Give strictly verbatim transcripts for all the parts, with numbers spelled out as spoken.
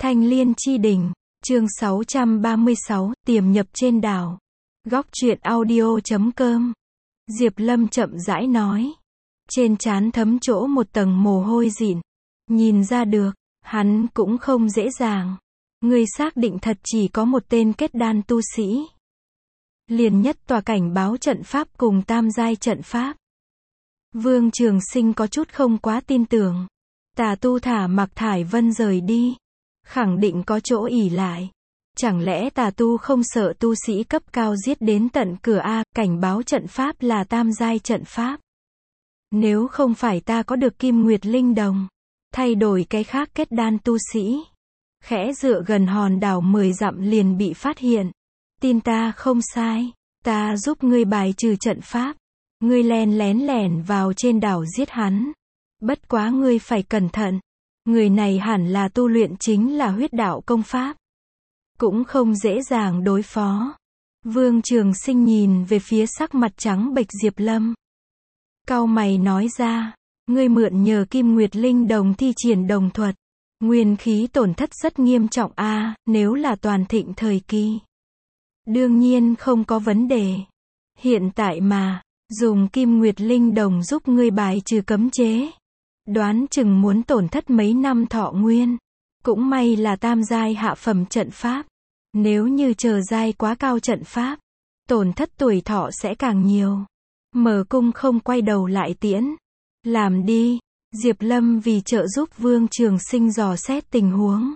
Thanh Liên Chi Đỉnh, chương sáu trăm ba mươi sáu, tiềm nhập trên đảo. Góc truyện audio chấm com. Diệp Lâm chậm rãi nói. Trên trán thấm chỗ một tầng mồ hôi dịn. Nhìn ra được, hắn cũng không dễ dàng. Ngươi xác định thật chỉ có một tên kết đan tu sĩ. Liền nhất tòa cảnh báo trận pháp cùng tam giai trận pháp. Vương Trường Sinh có chút không quá tin tưởng. Tà tu thả Mạc Thải Vân rời đi. Khẳng định có chỗ ỉ lại. Chẳng lẽ tà tu không sợ tu sĩ cấp cao giết đến tận cửa a, cảnh báo trận pháp là tam giai trận pháp. Nếu không phải ta có được Kim Nguyệt Linh Đồng, thay đổi cái khác kết đan tu sĩ, khẽ dựa gần hòn đảo mười dặm liền bị phát hiện. Tin ta không sai, ta giúp ngươi bài trừ trận pháp. Ngươi len lén lẻn vào trên đảo giết hắn. Bất quá ngươi phải cẩn thận. Người này hẳn là tu luyện chính là huyết đạo công pháp. Cũng không dễ dàng đối phó. Vương Trường Sinh nhìn về phía sắc mặt trắng bệch Diệp Lâm. Cau mày nói ra, ngươi mượn nhờ Kim Nguyệt Linh Đồng thi triển đồng thuật. Nguyên khí tổn thất rất nghiêm trọng a, à, nếu là toàn thịnh thời kỳ. Đương nhiên không có vấn đề. Hiện tại mà, dùng Kim Nguyệt Linh Đồng giúp ngươi bài trừ cấm chế. Đoán chừng muốn tổn thất mấy năm thọ nguyên. Cũng may là tam giai hạ phẩm trận pháp. Nếu như chờ giai quá cao trận pháp, tổn thất tuổi thọ sẽ càng nhiều. Mở cung không quay đầu lại tiễn. Làm đi. Diệp Lâm vì trợ giúp Vương Trường Sinh dò xét tình huống.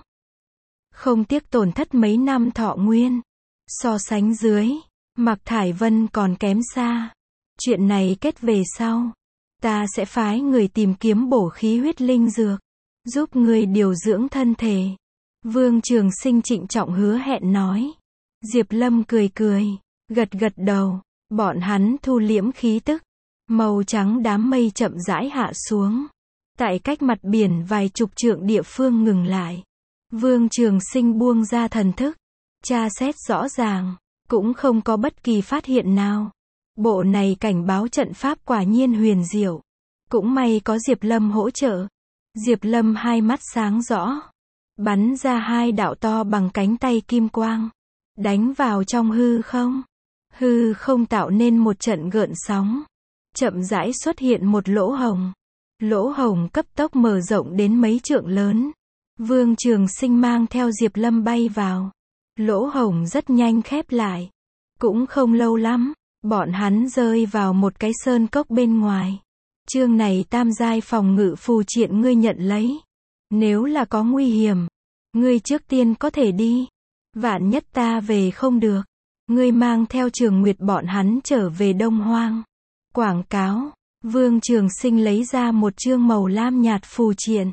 Không tiếc tổn thất mấy năm thọ nguyên. So sánh dưới, Mạc Thải Vân còn kém xa. Chuyện này kết về sau, ta sẽ phái người tìm kiếm bổ khí huyết linh dược, giúp người điều dưỡng thân thể. Vương Trường Sinh trịnh trọng hứa hẹn nói. Diệp Lâm cười cười, gật gật đầu. Bọn hắn thu liễm khí tức. Màu trắng đám mây chậm rãi hạ xuống. Tại cách mặt biển vài chục trượng địa phương ngừng lại. Vương Trường Sinh buông ra thần thức. Tra xét rõ ràng, cũng không có bất kỳ phát hiện nào. Bộ này cảnh báo trận pháp quả nhiên huyền diệu. Cũng may có Diệp Lâm hỗ trợ. Diệp Lâm hai mắt sáng rõ. Bắn ra hai đạo to bằng cánh tay kim quang. Đánh vào trong hư không. Hư không tạo nên một trận gợn sóng. Chậm rãi xuất hiện một lỗ hổng. Lỗ hổng cấp tốc mở rộng đến mấy trượng lớn. Vương Trường Sinh mang theo Diệp Lâm bay vào. Lỗ hổng rất nhanh khép lại. Cũng không lâu lắm, bọn hắn rơi vào một cái sơn cốc bên ngoài. Chương này tam giai phòng ngự phù triện ngươi nhận lấy. Nếu là có nguy hiểm, ngươi trước tiên có thể đi. Vạn nhất ta về không được, ngươi mang theo Trường Nguyệt bọn hắn trở về Đông Hoang. Quảng cáo, Vương Trường Sinh lấy ra một chương màu lam nhạt phù triện.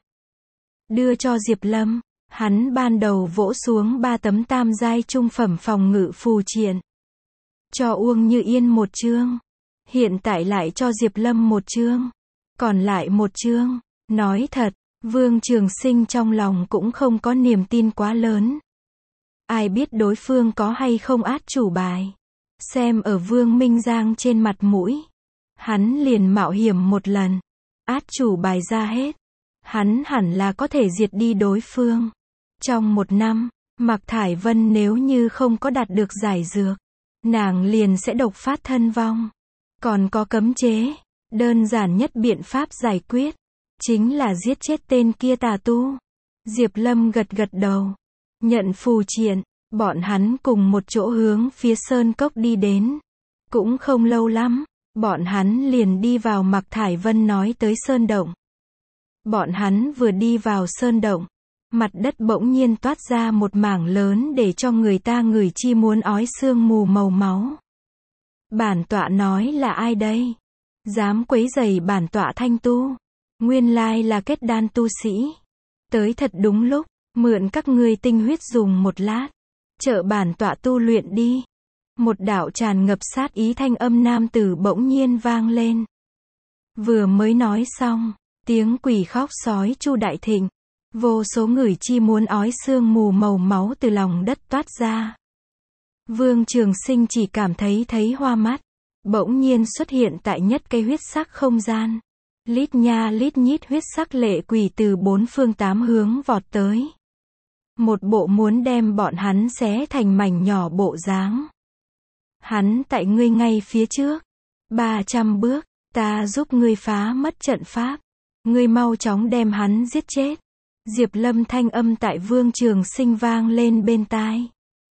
Đưa cho Diệp Lâm, hắn ban đầu vỗ xuống ba tấm tam giai trung phẩm phòng ngự phù triện. Cho Uông Như Yên một chương. Hiện tại lại cho Diệp Lâm một chương. Còn lại một chương. Nói thật, Vương Trường Sinh trong lòng cũng không có niềm tin quá lớn. Ai biết đối phương có hay không át chủ bài. Xem ở Vương Minh Giang trên mặt mũi. Hắn liền mạo hiểm một lần. Át chủ bài ra hết. Hắn hẳn là có thể diệt đi đối phương. Trong một năm, Mạc Thải Vân nếu như không có đạt được giải dược, nàng liền sẽ độc phát thân vong. Còn có cấm chế. Đơn giản nhất biện pháp giải quyết chính là giết chết tên kia tà tu. Diệp Lâm gật gật đầu. Nhận phù triện. Bọn hắn cùng một chỗ hướng phía sơn cốc đi đến. Cũng không lâu lắm, bọn hắn liền đi vào Mạc Thải Vân nói tới sơn động. Bọn hắn vừa đi vào sơn động, mặt đất bỗng nhiên toát ra một mảng lớn để cho người ta ngửi chi muốn ói sương mù màu máu. Bản tọa nói là ai đây? Dám quấy rầy bản tọa thanh tu. Nguyên lai là kết đan tu sĩ. Tới thật đúng lúc, mượn các ngươi tinh huyết dùng một lát. Trợ bản tọa tu luyện đi. Một đạo tràn ngập sát ý thanh âm nam tử bỗng nhiên vang lên. Vừa mới nói xong, tiếng quỷ khóc sói chu đại thịnh. Vô số người chi muốn ói sương mù màu máu từ lòng đất toát ra. Vương Trường Sinh chỉ cảm thấy thấy hoa mắt. Bỗng nhiên xuất hiện tại nhất cây huyết sắc không gian. Lít nha lít nhít huyết sắc lệ quỷ từ bốn phương tám hướng vọt tới. một bộ muốn đem bọn hắn xé thành mảnh nhỏ bộ dáng. Hắn tại ngươi ngay phía trước. ba trăm bước, ta giúp ngươi phá mất trận pháp. Ngươi mau chóng đem hắn giết chết. Diệp Lâm thanh âm tại Vương Trường Sinh vang lên bên tai.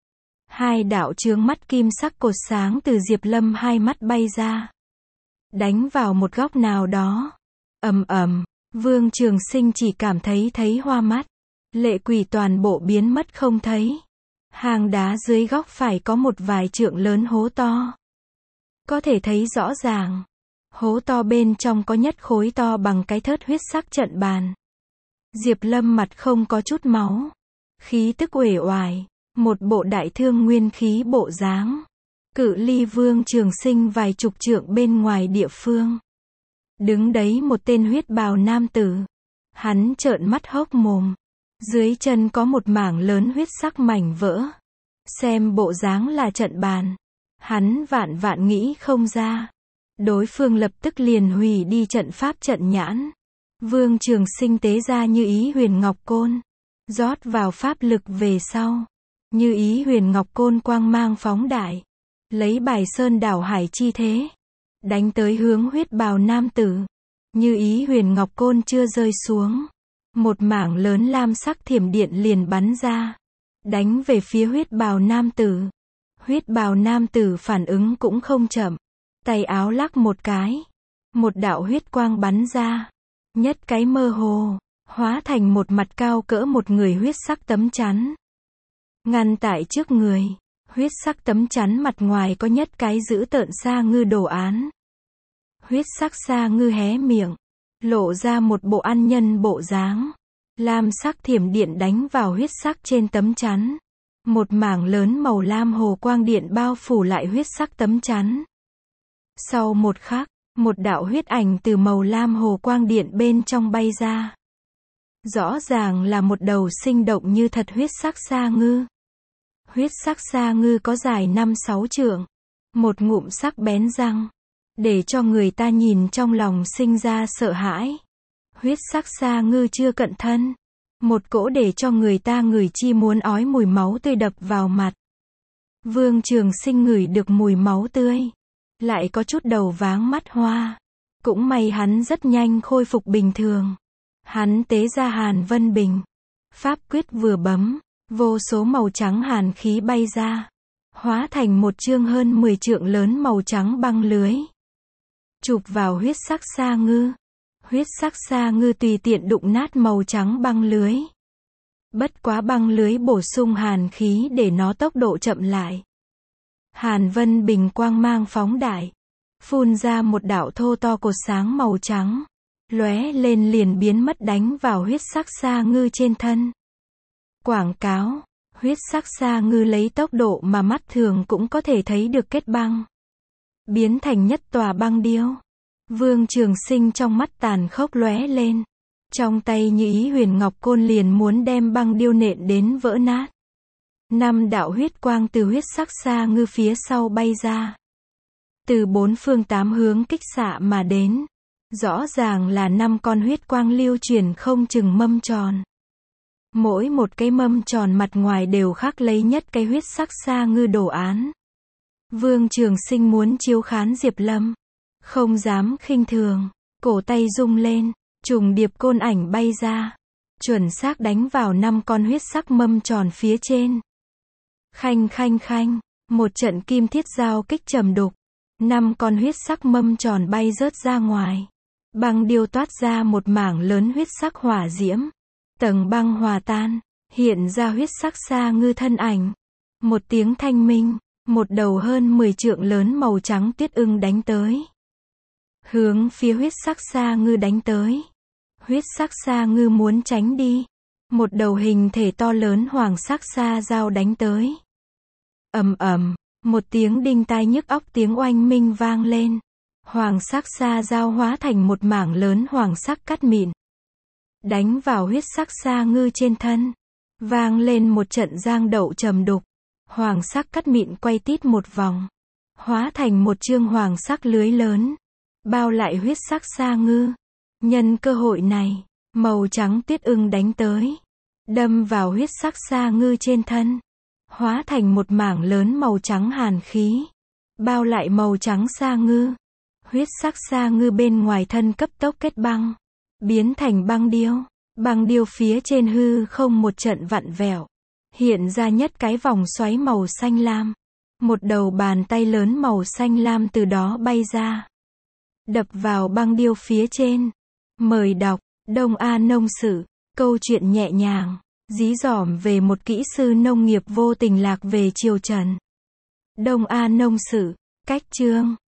Hai đạo chướng mắt kim sắc cột sáng từ Diệp Lâm hai mắt bay ra. Đánh vào một góc nào đó. Ầm ầm, Vương Trường Sinh chỉ cảm thấy thấy hoa mắt. Lệ quỷ toàn bộ biến mất không thấy. Hang đá dưới góc phải có một vài trượng lớn hố to. Có thể thấy rõ ràng. Hố to bên trong có nhất khối to bằng cái thớt huyết sắc trận bàn. Diệp Lâm mặt không có chút máu. Khí tức uể oải. Một bộ đại thương nguyên khí bộ dáng. Cự ly Vương Trường Sinh vài chục trượng bên ngoài địa phương. Đứng đấy một tên huyết bào nam tử. Hắn trợn mắt hốc mồm. Dưới chân có một mảng lớn huyết sắc mảnh vỡ. Xem bộ dáng là trận bàn. Hắn vạn vạn nghĩ không ra. Đối phương lập tức liền hủy đi trận pháp trận nhãn. Vương Trường Sinh tế ra Như Ý Huyền Ngọc Côn. Rót vào pháp lực về sau. Như Ý Huyền Ngọc Côn quang mang phóng đại. Lấy bài sơn đảo hải chi thế. Đánh tới hướng huyết bào nam tử. Như Ý Huyền Ngọc Côn chưa rơi xuống. Một mảng lớn lam sắc thiểm điện liền bắn ra. Đánh về phía huyết bào nam tử. Huyết bào nam tử phản ứng cũng không chậm. Tay áo lắc một cái. Một đạo huyết quang bắn ra. Nhất cái mơ hồ. Hóa thành một mặt cao cỡ một người huyết sắc tấm chắn. Ngăn tại trước người. Huyết sắc tấm chắn mặt ngoài có nhất cái dữ tợn sa ngư đồ án. Huyết sắc sa ngư hé miệng. Lộ ra một bộ ăn nhân bộ dáng. Lam sắc thiểm điện đánh vào huyết sắc trên tấm chắn. Một mảng lớn màu lam hồ quang điện bao phủ lại huyết sắc tấm chắn. Sau một khắc, một đạo huyết ảnh từ màu lam hồ quang điện bên trong bay ra. Rõ ràng là một đầu sinh động như thật huyết sắc sa ngư. Huyết sắc sa ngư có dài năm sáu trượng. Một ngụm sắc bén răng. Để cho người ta nhìn trong lòng sinh ra sợ hãi. Huyết sắc sa ngư chưa cận thân. Một cỗ để cho người ta ngửi chi muốn ói mùi máu tươi đập vào mặt. Vương Trường Sinh ngửi được mùi máu tươi. Lại có chút đầu váng mắt hoa. Cũng may hắn rất nhanh khôi phục bình thường. Hắn tế ra Hàn Vân Bình. Pháp quyết vừa bấm. Vô số màu trắng hàn khí bay ra. Hóa thành một chương hơn mười trượng lớn màu trắng băng lưới. Chụp vào huyết sắc sa ngư. Huyết sắc sa ngư tùy tiện đụng nát màu trắng băng lưới. Bất quá băng lưới bổ sung hàn khí để nó tốc độ chậm lại. Hàn Vân Bình quang mang phóng đại. Phun ra một đạo thô to cột sáng màu trắng. Lóe lên liền biến mất đánh vào huyết sắc sa ngư trên thân. Quảng cáo. Huyết sắc sa ngư lấy tốc độ mà mắt thường cũng có thể thấy được kết băng. Biến thành nhất tòa băng điêu. Vương Trường Sinh trong mắt tàn khốc lóe lên. Trong tay Như Ý Huyền Ngọc Côn liền muốn đem băng điêu nện đến vỡ nát. Năm đạo huyết quang từ huyết sắc sa ngư phía sau bay ra. Từ bốn phương tám hướng kích xạ mà đến. Rõ ràng là năm con huyết quang lưu chuyển không chừng mâm tròn. Mỗi một cái mâm tròn mặt ngoài đều khắc lấy nhất cái huyết sắc sa ngư đồ án. Vương Trường Sinh muốn chiếu khán Diệp Lâm. Không dám khinh thường. Cổ tay rung lên. Trùng điệp côn ảnh bay ra. Chuẩn xác đánh vào năm con huyết sắc mâm tròn phía trên. Khanh khanh khanh. Một trận kim thiết giao kích trầm đục. Năm con huyết sắc mâm tròn bay rớt ra ngoài. Băng điêu toát ra một mảng lớn huyết sắc hỏa diễm. Tầng băng hòa tan. Hiện ra huyết sắc sa ngư thân ảnh. Một tiếng thanh minh. Một đầu hơn mười trượng lớn màu trắng tuyết ưng đánh tới. Hướng phía huyết sắc sa ngư đánh tới. Huyết sắc sa ngư muốn tránh đi. Một đầu hình thể to lớn hoàng sắc sa dao đánh tới. Ầm ầm, một tiếng đinh tai nhức óc tiếng oanh minh vang lên. Hoàng sắc sa dao hóa thành một mảng lớn hoàng sắc cắt mịn. Đánh vào huyết sắc sa ngư trên thân. Vang lên một trận giang đậu trầm đục. Hoàng sắc cắt mịn quay tít một vòng. Hóa thành một chương hoàng sắc lưới lớn. Bao lại huyết sắc sa ngư. Nhân cơ hội này, màu trắng tuyết ưng đánh tới. đâm vào huyết sắc sa ngư trên thân, hóa thành một mảng lớn màu trắng hàn khí, bao lại màu trắng sa ngư. Huyết sắc sa ngư bên ngoài thân cấp tốc kết băng, biến thành băng điêu. Băng điêu phía trên hư không một trận vặn vẹo, hiện ra nhất cái vòng xoáy màu xanh lam. Một đầu bàn tay lớn màu xanh lam từ đó bay ra, đập vào băng điêu phía trên. Mời đọc Đông A Nông Sử, câu chuyện nhẹ nhàng, dí dỏm về một kỹ sư nông nghiệp vô tình lạc về triều Trần. Đông A Nông Sử, cách chương